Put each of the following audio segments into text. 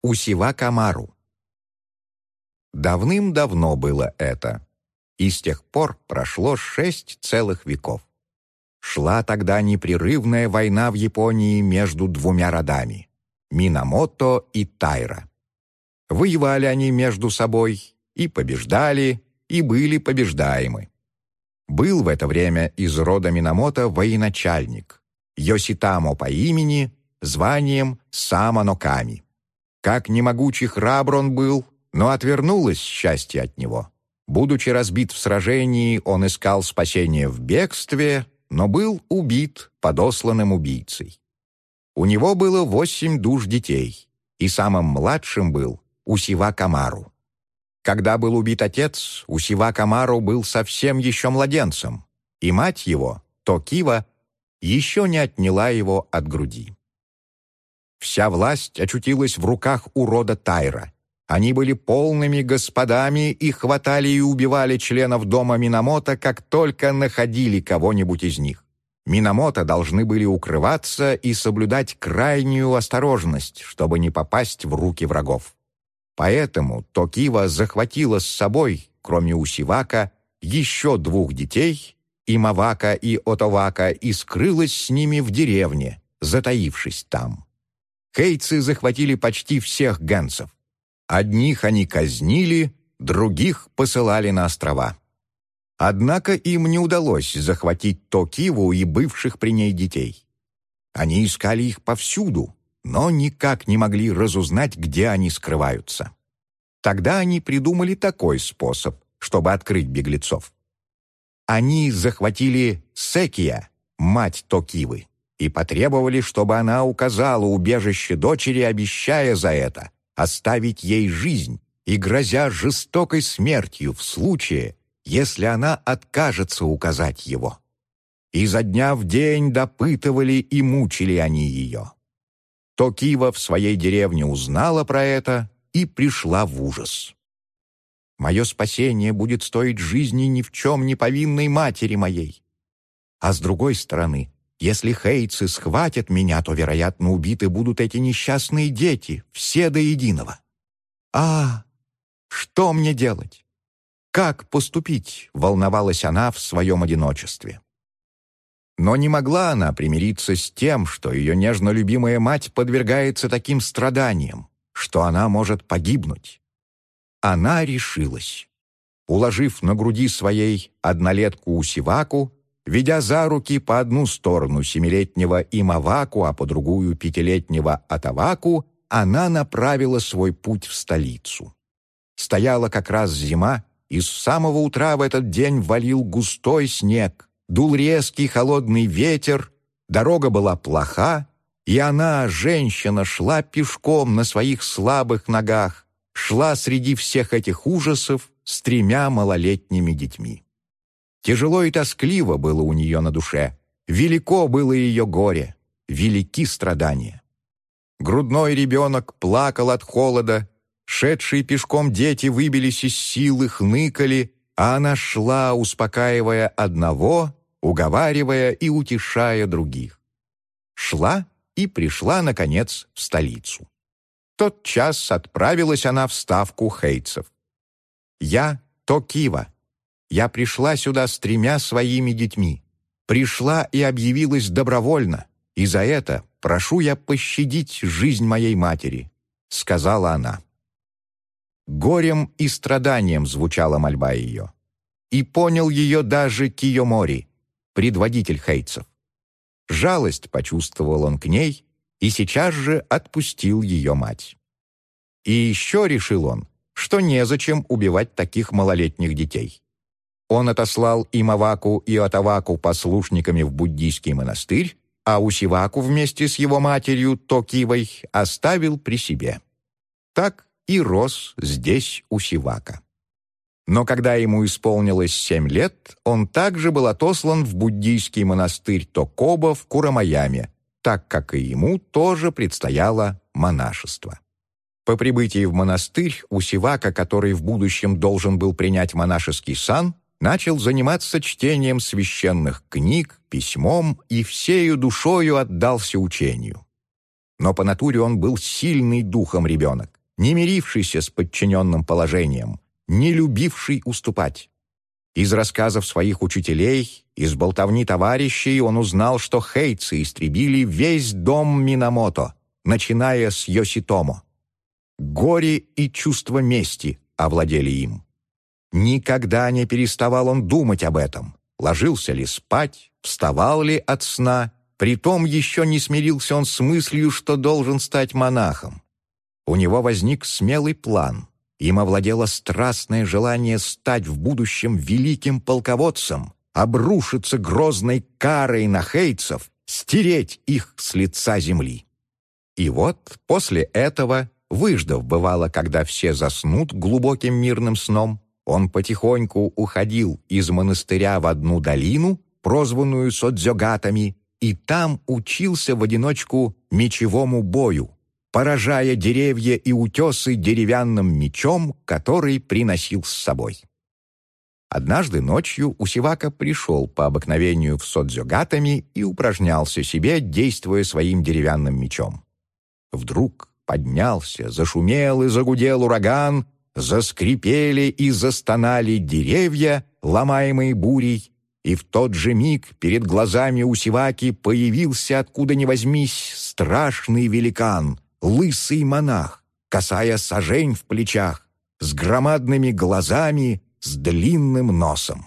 Усивак-Амару. Давным-давно было это, и с тех пор прошло 6 целых веков. Шла тогда непрерывная война в Японии между двумя родами — Минамото и Тайра. Воевали они между собой и побеждали, и были побеждаемы. Был в это время из рода Минамото военачальник Йоситамо по имени, званием Саманоками. Как немогучий храбр он был, но отвернулось счастье от него. Будучи разбит в сражении, он искал спасения в бегстве, но был убит подосланным убийцей. У него было 8 душ детей, и самым младшим был Усивак-Амару. Когда был убит отец, Усивак-Амару был совсем еще младенцем, и мать его, Токива, еще не отняла его от груди. Вся власть очутилась в руках у рода Тайра. Они были полными господами и хватали и убивали членов дома Минамото, как только находили кого-нибудь из них. Минамото должны были укрываться и соблюдать крайнюю осторожность, чтобы не попасть в руки врагов. Поэтому Токива захватила с собой, кроме Усивака, еще 2 детей, Имавака и Отовака, и скрылась с ними в деревне, затаившись там. Хейцы захватили почти всех гэнсов. Одних они казнили, других посылали на острова. Однако им не удалось захватить Токиву и бывших при ней детей. Они искали их повсюду, но никак не могли разузнать, где они скрываются. Тогда они придумали такой способ, чтобы открыть беглецов. Они захватили Секия, мать Токивы, и потребовали, чтобы она указала убежище дочери, обещая за это оставить ей жизнь и грозя жестокой смертью в случае, если она откажется указать его. Изо дня в день допытывали и мучили они ее. Токива в своей деревне узнала про это и пришла в ужас. «Мое спасение будет стоить жизни ни в чем не повинной матери моей. А с другой стороны, если хейцы схватят меня, то, вероятно, убиты будут эти несчастные дети, все до единого. А, что мне делать? Как поступить?» — волновалась она в своем одиночестве. Но не могла она примириться с тем, что ее нежно любимая мать подвергается таким страданиям, что она может погибнуть. Она решилась. Уложив на груди своей 1-летку Усиваку, ведя за руки по одну сторону 7-летнего Имаваку, а по другую 5-летнего Отоваку, она направила свой путь в столицу. Стояла как раз зима, и с самого утра в этот день валил густой снег, дул резкий холодный ветер, дорога была плоха, и она, женщина, шла пешком на своих слабых ногах, шла среди всех этих ужасов с 3 малолетними детьми. Тяжело и тоскливо было у нее на душе, велико было ее горе, велики страдания. Грудной ребенок плакал от холода, шедшие пешком дети выбились из сил и хныкали, а она шла, успокаивая одного, уговаривая и утешая других. Шла и пришла, наконец, в столицу. Тотчас отправилась она в ставку хейцев. «Я Токива. Я пришла сюда с 3 своими детьми. Пришла и объявилась добровольно, и за это прошу я пощадить жизнь моей матери», — сказала она. Горем и страданием звучала мольба ее. И понял ее даже Кийомори, предводитель хейцев. Жалость почувствовал он к ней и сейчас же отпустил ее мать. И еще решил он, что незачем убивать таких малолетних детей. Он отослал Имаваку и Отоваку послушниками в буддийский монастырь, а Усиваку вместе с его матерью Токивой оставил при себе. Так и рос здесь Усивака. Но когда ему исполнилось 7 лет, он также был отослан в буддийский монастырь Токоба в Курамаяме, так как и ему тоже предстояло монашество. По прибытии в монастырь Усивака, который в будущем должен был принять монашеский сан, начал заниматься чтением священных книг, письмом и всею душою отдался учению. Но по натуре он был сильный духом ребенок, не мирившийся с подчиненным положением, не любивший уступать. Из рассказов своих учителей, из болтовни товарищей он узнал, что хейтсы истребили весь дом Минамото, начиная с Йоситомо. Горе и чувство мести овладели им. Никогда не переставал он думать об этом. Ложился ли спать, вставал ли от сна. Притом еще не смирился он с мыслью, что должен стать монахом. У него возник смелый план. Им овладело страстное желание стать в будущем великим полководцем, обрушиться грозной карой на хейтсов, стереть их с лица земли. И вот после этого, выждав бывало, когда все заснут глубоким мирным сном, он потихоньку уходил из монастыря в одну долину, прозванную Содзёгатами, и там учился в одиночку мечевому бою, поражая деревья и утесы деревянным мечом, который приносил с собой. Однажды ночью Усивака пришел по обыкновению в Содзёгатами и упражнялся себе, действуя своим деревянным мечом. Вдруг поднялся, зашумел и загудел ураган, заскрипели и застонали деревья, ломаемые бурей, и в тот же миг перед глазами Усиваки появился откуда ни возьмись страшный великан, лысый монах, косая сажень в плечах, с громадными глазами, с длинным носом.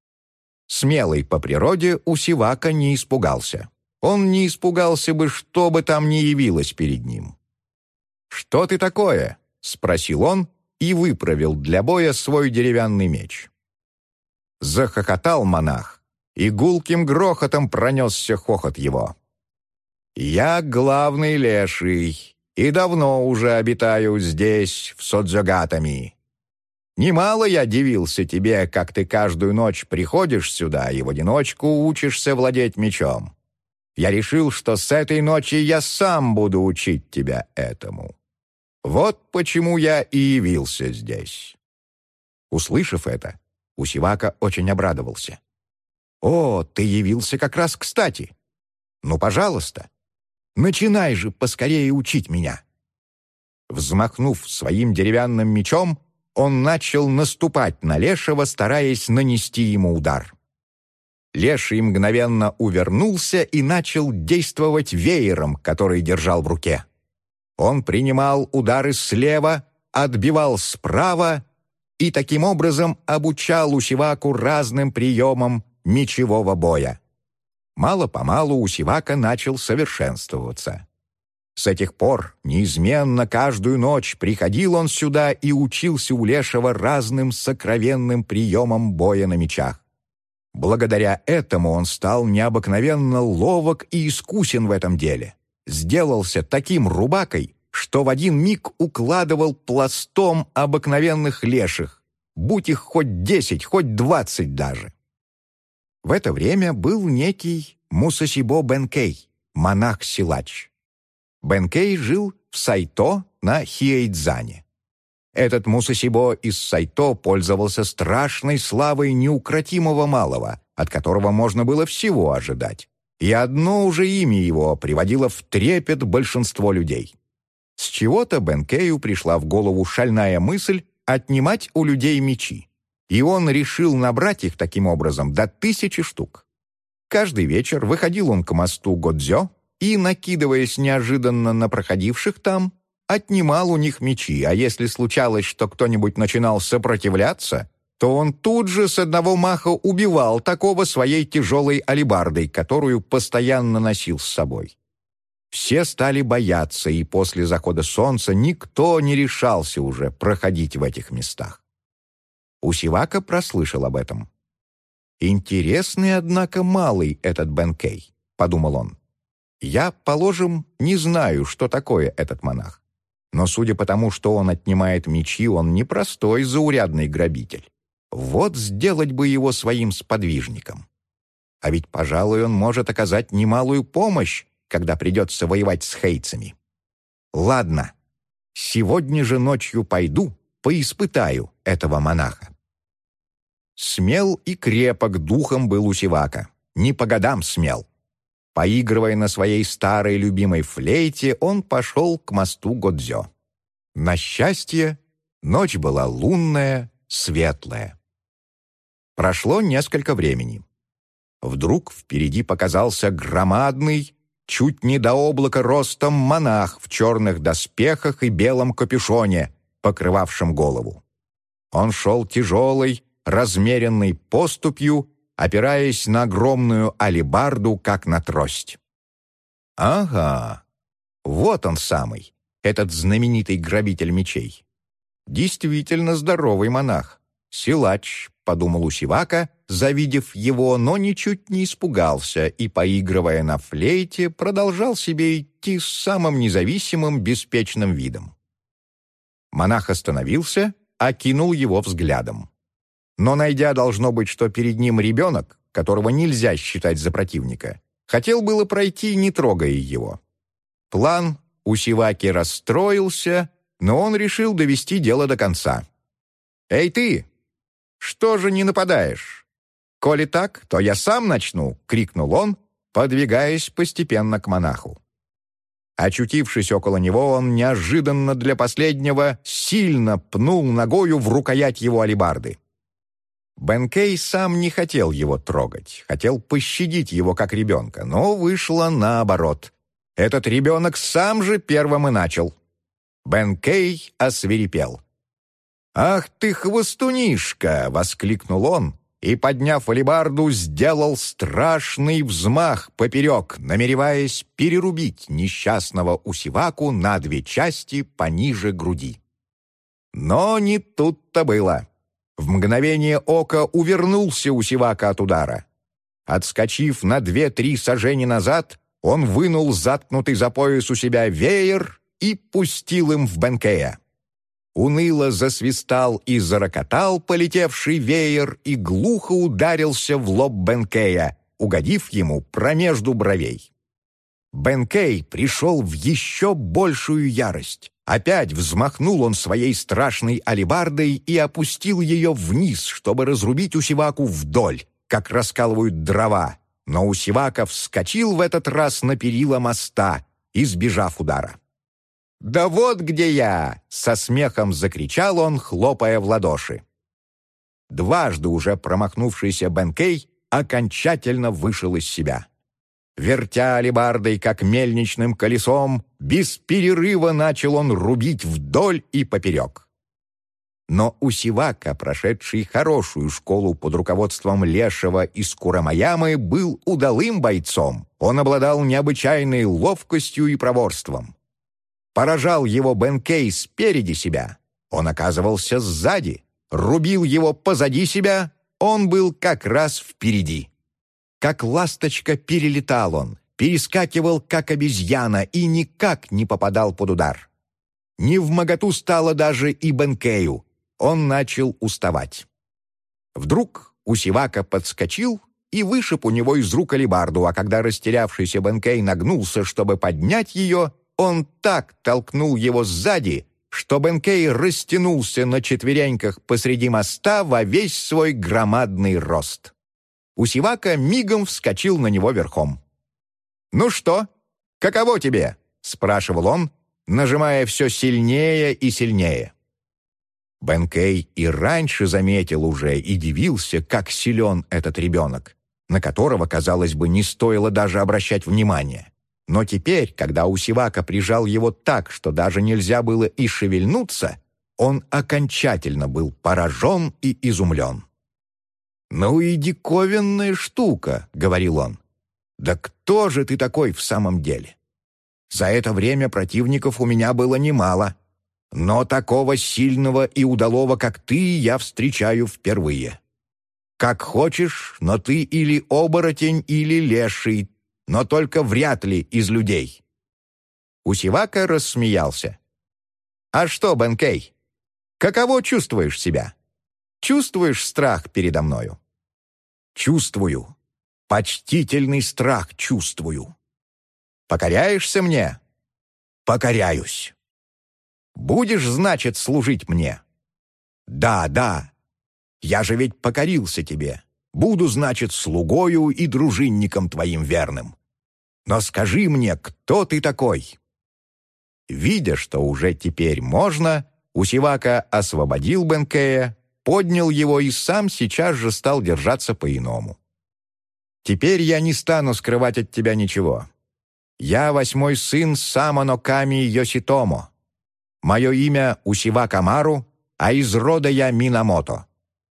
Смелый по природе Усивака не испугался. Он не испугался бы, что бы там ни явилось перед ним. «Что ты такое?» — спросил он и выправил для боя свой деревянный меч. Захохотал монах, и гулким грохотом пронесся хохот его. «Я главный леший, и давно уже обитаю здесь, в Содзёгатами. Немало я дивился тебе, как ты каждую ночь приходишь сюда и в одиночку учишься владеть мечом. Я решил, что с этой ночи я сам буду учить тебя этому. Вот почему я и явился здесь». Услышав это, Усивака очень обрадовался. «О, ты явился как раз кстати. Ну, пожалуйста, начинай же поскорее учить меня». Взмахнув своим деревянным мечом, он начал наступать на лешего, стараясь нанести ему удар. Леший мгновенно увернулся и начал действовать веером, который держал в руке. Он принимал удары слева, отбивал справа и таким образом обучал Усиваку разным приемам мечевого боя. Мало-помалу Усивака начал совершенствоваться. С этих пор неизменно каждую ночь приходил он сюда и учился у лешего разным сокровенным приемам боя на мечах. Благодаря этому он стал необыкновенно ловок и искусен в этом деле. Сделался таким рубакой, что в один миг укладывал пластом обыкновенных леших, будь их хоть 10, хоть 20 даже. В это время был некий Мусасибо Бенкей, монах-силач. Бенкей жил в Сайто на Хиэйдзане. Этот Мусасибо из Сайто пользовался страшной славой неукротимого малого, от которого можно было всего ожидать. И одно уже имя его приводило в трепет большинство людей. С чего-то Бенкею пришла в голову шальная мысль отнимать у людей мечи, и он решил набрать их таким образом до 1000 штук. Каждый вечер выходил он к мосту Годзё и, накидываясь неожиданно на проходивших там, отнимал у них мечи, а если случалось, что кто-нибудь начинал сопротивляться, то он тут же с одного маха убивал такого своей тяжелой алебардой, которую постоянно носил с собой. Все стали бояться, и после захода солнца никто не решался уже проходить в этих местах. Усивака прослышал об этом. «Интересный, однако, малый этот Бенкей», — подумал он. «Я, положим, не знаю, что такое этот монах. Но судя по тому, что он отнимает мечи, он не простой заурядный грабитель. Вот сделать бы его своим сподвижником. А ведь, пожалуй, он может оказать немалую помощь, когда придется воевать с хейтсами. Ладно, сегодня же ночью пойду, поиспытаю этого монаха». Смел и крепок духом был Усивака, не по годам смел. Поигрывая на своей старой любимой флейте, он пошел к мосту Годзё. На счастье, ночь была лунная, светлая. Прошло несколько времени. Вдруг впереди показался громадный, чуть не до облака ростом монах в черных доспехах и белом капюшоне, покрывавшем голову. Он шел тяжелой, размеренной поступью, опираясь на огромную алебарду, как на трость. Ага, вот он самый, этот знаменитый грабитель мечей. Действительно здоровый монах. «Силач», — подумал Усивака, завидев его, но ничуть не испугался и, поигрывая на флейте, продолжал себе идти с самым независимым, беспечным видом. Монах остановился, окинул его взглядом. Но, найдя, должно быть, что перед ним ребенок, которого нельзя считать за противника, хотел было пройти, не трогая его. План Усиваки расстроился, но он решил довести дело до конца. «Эй ты! Что же не нападаешь? Коли так, то я сам начну!» — крикнул он, подвигаясь постепенно к монаху. Очутившись около него, он неожиданно для последнего сильно пнул ногою в рукоять его алебарды. Бенкей сам не хотел его трогать, хотел пощадить его как ребенка, но вышло наоборот. Этот ребенок сам же первым и начал. Бенкей освирепел. «Ах ты, хвостунишка!» — воскликнул он и, подняв алебарду, сделал страшный взмах поперек, намереваясь перерубить несчастного Усиваку на 2 части пониже груди. Но не тут-то было. В мгновение ока увернулся Усивака от удара. Отскочив на 2-3 сажени назад, он вынул заткнутый за пояс у себя веер и пустил им в Бенкея. Уныло засвистал и зарокотал полетевший веер и глухо ударился в лоб Бенкея, угодив ему промежду бровей. Бенкей пришел в еще большую ярость. Опять взмахнул он своей страшной алебардой и опустил ее вниз, чтобы разрубить Усиваку вдоль, как раскалывают дрова. Но Усивака вскочил в этот раз на перила моста, избежав удара. «Да вот где я!» — со смехом закричал он, хлопая в ладоши. Дважды уже промахнувшийся Бенкей окончательно вышел из себя. Вертя алебардой, как мельничным колесом, без перерыва начал он рубить вдоль и поперек. Но Усивака, прошедший хорошую школу под руководством Лешего из Курамаямы, был удалым бойцом. Он обладал необычайной ловкостью и проворством. Поражал его Бенкей спереди себя, он оказывался сзади. Рубил его позади себя, он был как раз впереди. Как ласточка перелетал он, перескакивал, как обезьяна, и никак не попадал под удар. Невмоготу стало даже и Бенкею. Он начал уставать. Вдруг Усивака подскочил и вышиб у него из рук алебарду, а когда растерявшийся Бенкей нагнулся, чтобы поднять ее, он так толкнул его сзади, что Бенкей растянулся на четвереньках посреди моста во весь свой громадный рост. Усивака мигом вскочил на него верхом. «Ну что, каково тебе?» — спрашивал он, нажимая все сильнее и сильнее. Бенкей и раньше заметил уже и дивился, как силен этот ребенок, на которого, казалось бы, не стоило даже обращать внимания. Но теперь, когда Усивака прижал его так, что даже нельзя было и шевельнуться, он окончательно был поражен и изумлен. «Ну и диковинная штука», — говорил он. «Да кто же ты такой в самом деле? За это время противников у меня было немало, но такого сильного и удалого, как ты, я встречаю впервые. Как хочешь, но ты или оборотень, или леший, но только вряд ли из людей». Усивака рассмеялся. «А что, Бенкей, каково чувствуешь себя? Чувствуешь страх передо мною?» «Чувствую. Почтительный страх чувствую». «Покоряешься мне?» «Покоряюсь». «Будешь, значит, служить мне?» «Да, да. Я же ведь покорился тебе. Буду, значит, слугою и дружинником твоим верным. Но скажи мне, кто ты такой?» Видя, что уже теперь можно, Усивака освободил Бенкея, поднял его и сам сейчас же стал держаться по-иному. «Теперь я не стану скрывать от тебя ничего. Я 8-й сын Сама но Ками Йоситомо. Мое имя Усивака Мару, а из рода я Минамото».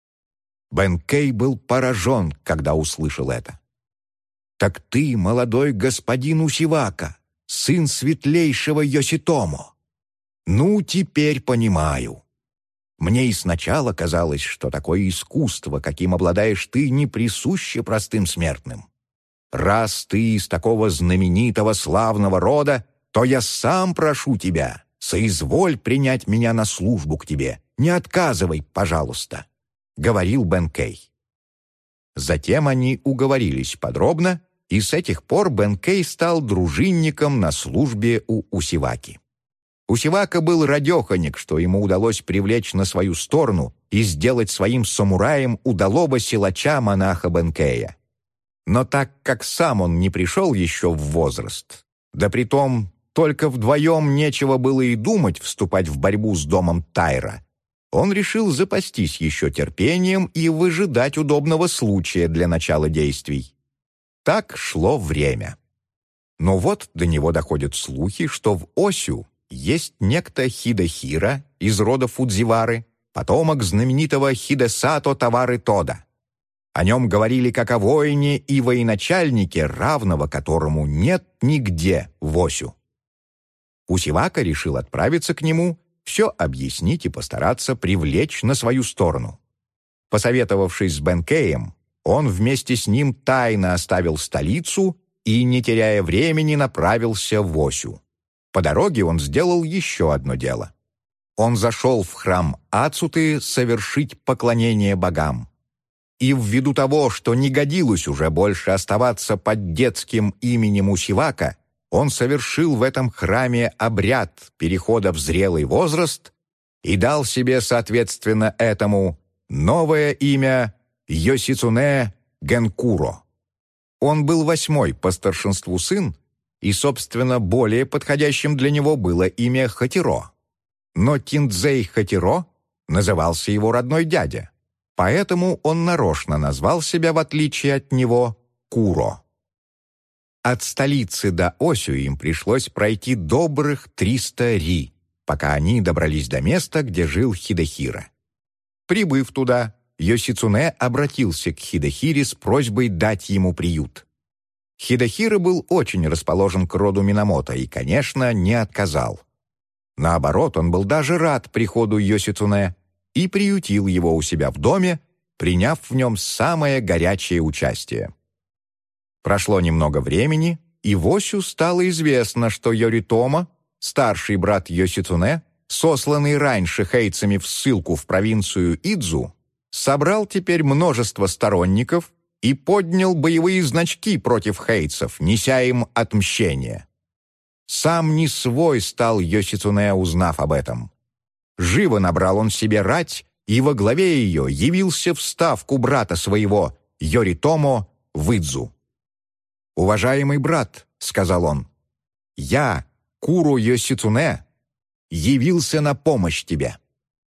Бенкей был поражен, когда услышал это. «Так ты, молодой господин Усивака, сын светлейшего Йоситомо. Ну, теперь понимаю. Мне и сначала казалось, что такое искусство, каким обладаешь ты, не присуще простым смертным. Раз ты из такого знаменитого славного рода, то я сам прошу тебя, соизволь принять меня на службу к тебе. Не отказывай, пожалуйста», — говорил Бенкей. Затем они уговорились подробно, и с этих пор Бенкей стал дружинником на службе у Усиваки. Усивака был радеханик, что ему удалось привлечь на свою сторону и сделать своим самураем удалого силача монаха Бенкея. Но так как сам он не пришел еще в возраст, да притом только вдвоем нечего было и думать вступать в борьбу с домом Тайра, он решил запастись еще терпением и выжидать удобного случая для начала действий. Так шло время. Но вот до него доходят слухи, что в Осю есть некто Хидехира из рода Фудзивары, потомок знаменитого Хидесато Тавары Тода. О нем говорили как о воине и военачальнике, равного которому нет нигде в Осю. Усивака решил отправиться к нему, все объяснить и постараться привлечь на свою сторону. Посоветовавшись с Бенкеем, он вместе с ним тайно оставил столицу и, не теряя времени, направился в Осю. По дороге он сделал еще одно дело. Он зашел в храм Ацуты совершить поклонение богам. И ввиду того, что не годилось уже больше оставаться под детским именем Усивака, он совершил в этом храме обряд перехода в зрелый возраст и дал себе, соответственно этому, новое имя Йосицуне Генкуро. Он был 8-й по старшинству сын, и, собственно, более подходящим для него было имя Хатиро. Но Тиндзей Хатиро назывался его родной дядя, поэтому он нарочно назвал себя, в отличие от него, Куро. От столицы до Осю им пришлось пройти добрых 300 ри, пока они добрались до места, где жил Хидехира. Прибыв туда, Йосицуне обратился к Хидехире с просьбой дать ему приют. Хидехира был очень расположен к роду Минамото и, конечно, не отказал. Наоборот, он был даже рад приходу Йосицуне и приютил его у себя в доме, приняв в нем самое горячее участие. Прошло немного времени, и в Осю стало известно, что Йоритомо, старший брат Йосицуне, сосланный раньше хейцами в ссылку в провинцию Идзу, собрал теперь множество сторонников и поднял боевые значки против хейцев, неся им отмщение. Сам не свой стал Йосицуне, узнав об этом. Живо набрал он себе рать, и во главе ее явился в ставку брата своего, Йоритомо, в Идзу. «Уважаемый брат», — сказал он, — «я, Куро Йосицуне, явился на помощь тебе».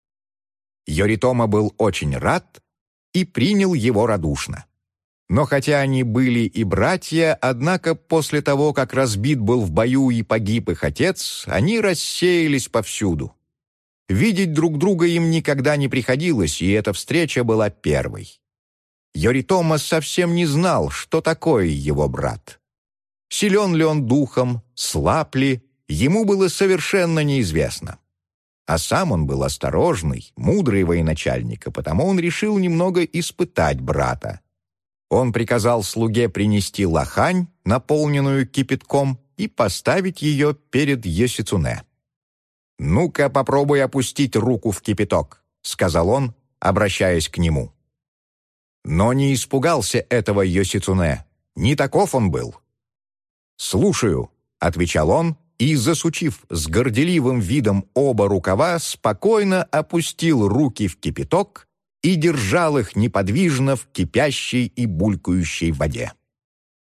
Йоритомо был очень рад и принял его радушно. Но хотя они были и братья, однако после того, как разбит был в бою и погиб их отец, они рассеялись повсюду. Видеть друг друга им никогда не приходилось, и эта встреча была первой. Йоритомо совсем не знал, что такое его брат. Силен ли он духом, слаб ли, ему было совершенно неизвестно. А сам он был осторожный, мудрый военачальник, и потому он решил немного испытать брата. Он приказал слуге принести лохань, наполненную кипятком, и поставить ее перед Йосицуне. «Ну-ка, попробуй опустить руку в кипяток», — сказал он, обращаясь к нему. Но не испугался этого Йосицуне, не таков он был. «Слушаю», — отвечал он, и, засучив с горделивым видом оба рукава, спокойно опустил руки в кипяток и держал их неподвижно в кипящей и булькающей воде.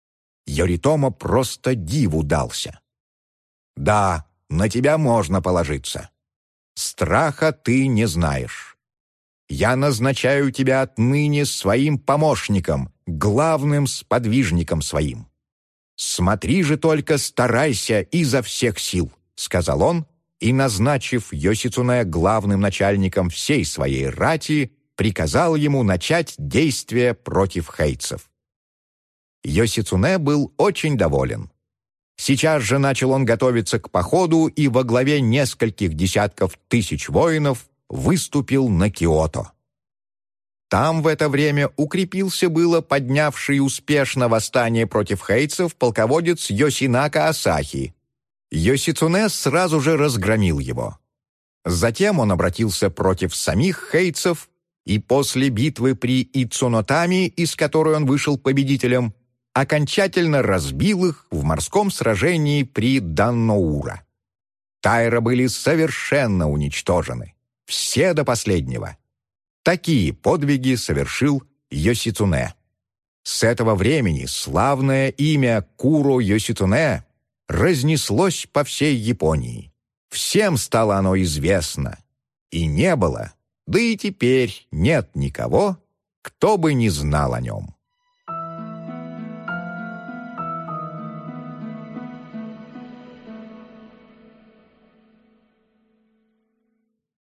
Йоритомо просто диву дался. «Да, на тебя можно положиться. Страха ты не знаешь. Я назначаю тебя отныне своим помощником, главным сподвижником своим. Смотри же только, старайся изо всех сил», — сказал он, и, назначив Йосицуне главным начальником всей своей рати, приказал ему начать действия против хейтсов. Йосицуне был очень доволен. Сейчас же начал он готовиться к походу и во главе нескольких десятков тысяч воинов выступил на Киото. Там в это время укрепился было поднявший успешно восстание против хейтсов полководец Йосинака Асахи. Йосицуне сразу же разгромил его. Затем он обратился против самих хейтсов, и после битвы при Ицунотами, из которой он вышел победителем, окончательно разбил их в морском сражении при Данноура. Тайра были совершенно уничтожены, все до последнего. Такие подвиги совершил Йосицуне. С этого времени славное имя Куро Йосицуне разнеслось по всей Японии. Всем стало оно известно. И не было, да и теперь нет никого, кто бы не знал о нем.